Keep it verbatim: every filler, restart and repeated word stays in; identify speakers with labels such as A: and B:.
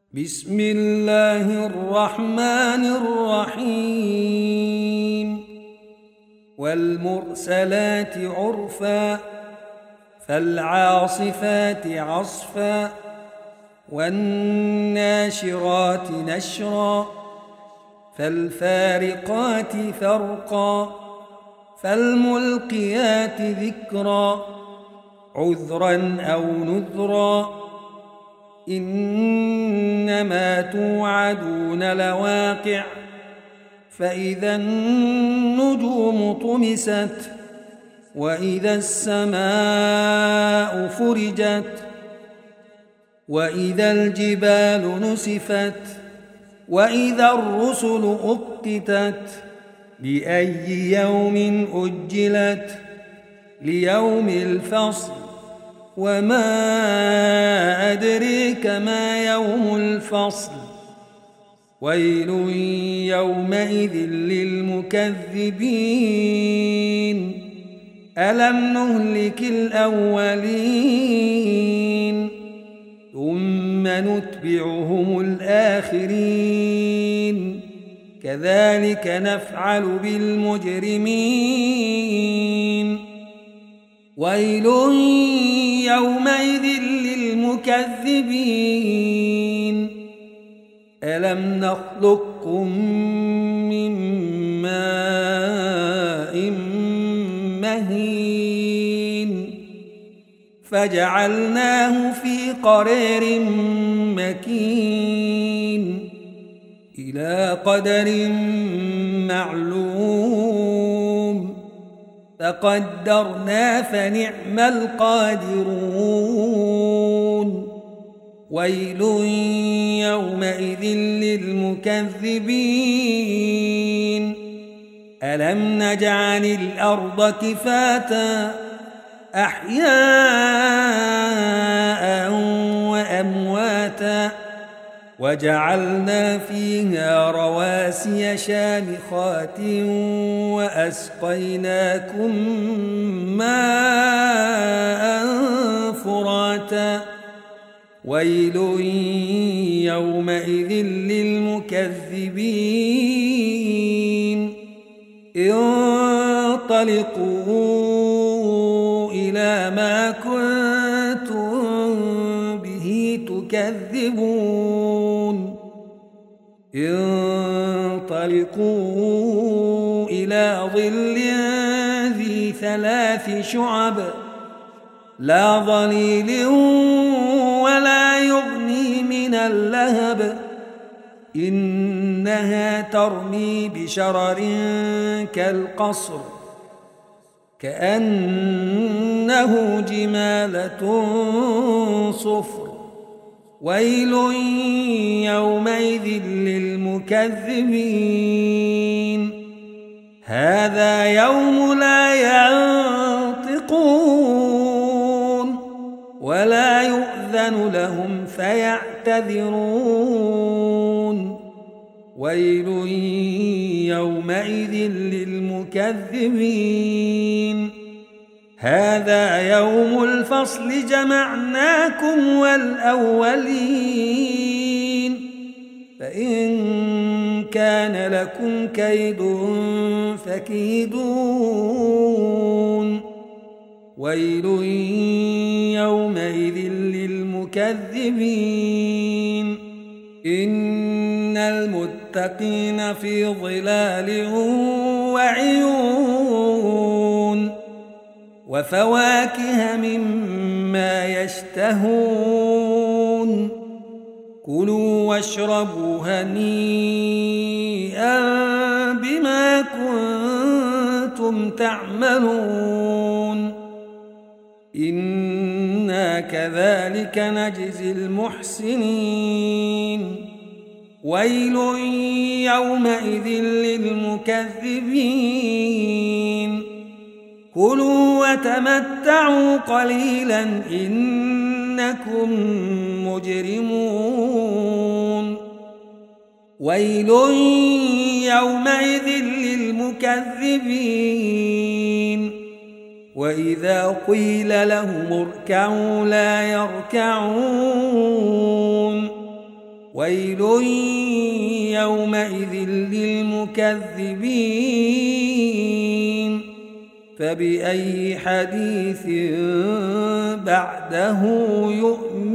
A: بسم الله الرحمن الرحيم والمرسلات عرفا فالعاصفات عصفا والناشرات نشرا فالفارقات فرقا فالملقيات ذكرا عذرا أو نذرا إنما توعدون لواقع فإذا النجوم طمست وإذا السماء فرجت وإذا الجبال نسفت وإذا الرسل أقتت لأي يوم أجلت ليوم الفصل وما أدريك ما يوم الفصل ويل يومئذ للمكذبين ألم نهلك الأولين ثم نتبعهم الآخرين كذلك نفعل بالمجرمين ويل يومئذ للمكذبين ألم نخلقكم من ماء مهين فجعلناه في قرار مكين إلى قدر معلوم فقدرنا فنعم القادرون ويل يومئذ للمكذبين ألم نجعل الأرض كفاتا أحياء وأمواتا وجعلنا فيها رواسي شامخات وأسقيناكم ماء فراتا ويل يومئذ للمكذبين انطلقوا إلى ما كنتم به تكذبون انطلقوا إلى ظل ذي ثلاث شعب لا ظليل ولا يغني من اللهب إنها ترمي بشرر كالقصر كأنه جمالة صفر ويل يومئذ للمكذبين هذا يوم لا ينطقون ولا يؤذن لهم فيعتذرون ويل يومئذ للمكذبين هذا يوم الفصل جمعناكم والأولين فإن كان لكم كيد فكيدون ويل يومئذ للمكذبين إن المتقين في ظلال وعيون وفواكه مما يشتهون كلوا واشربوا هنيئا بما كنتم تعملون إنا كذلك نجزي المحسنين ويل يومئذ للمكذبين كلوا وتمتعوا قليلا إنكم مجرمون ويل يومئذ للمكذبين وإذا قيل لهم اركعوا لا يركعون ويل يومئذ للمكذبين فبأي حديث بعده يؤمنون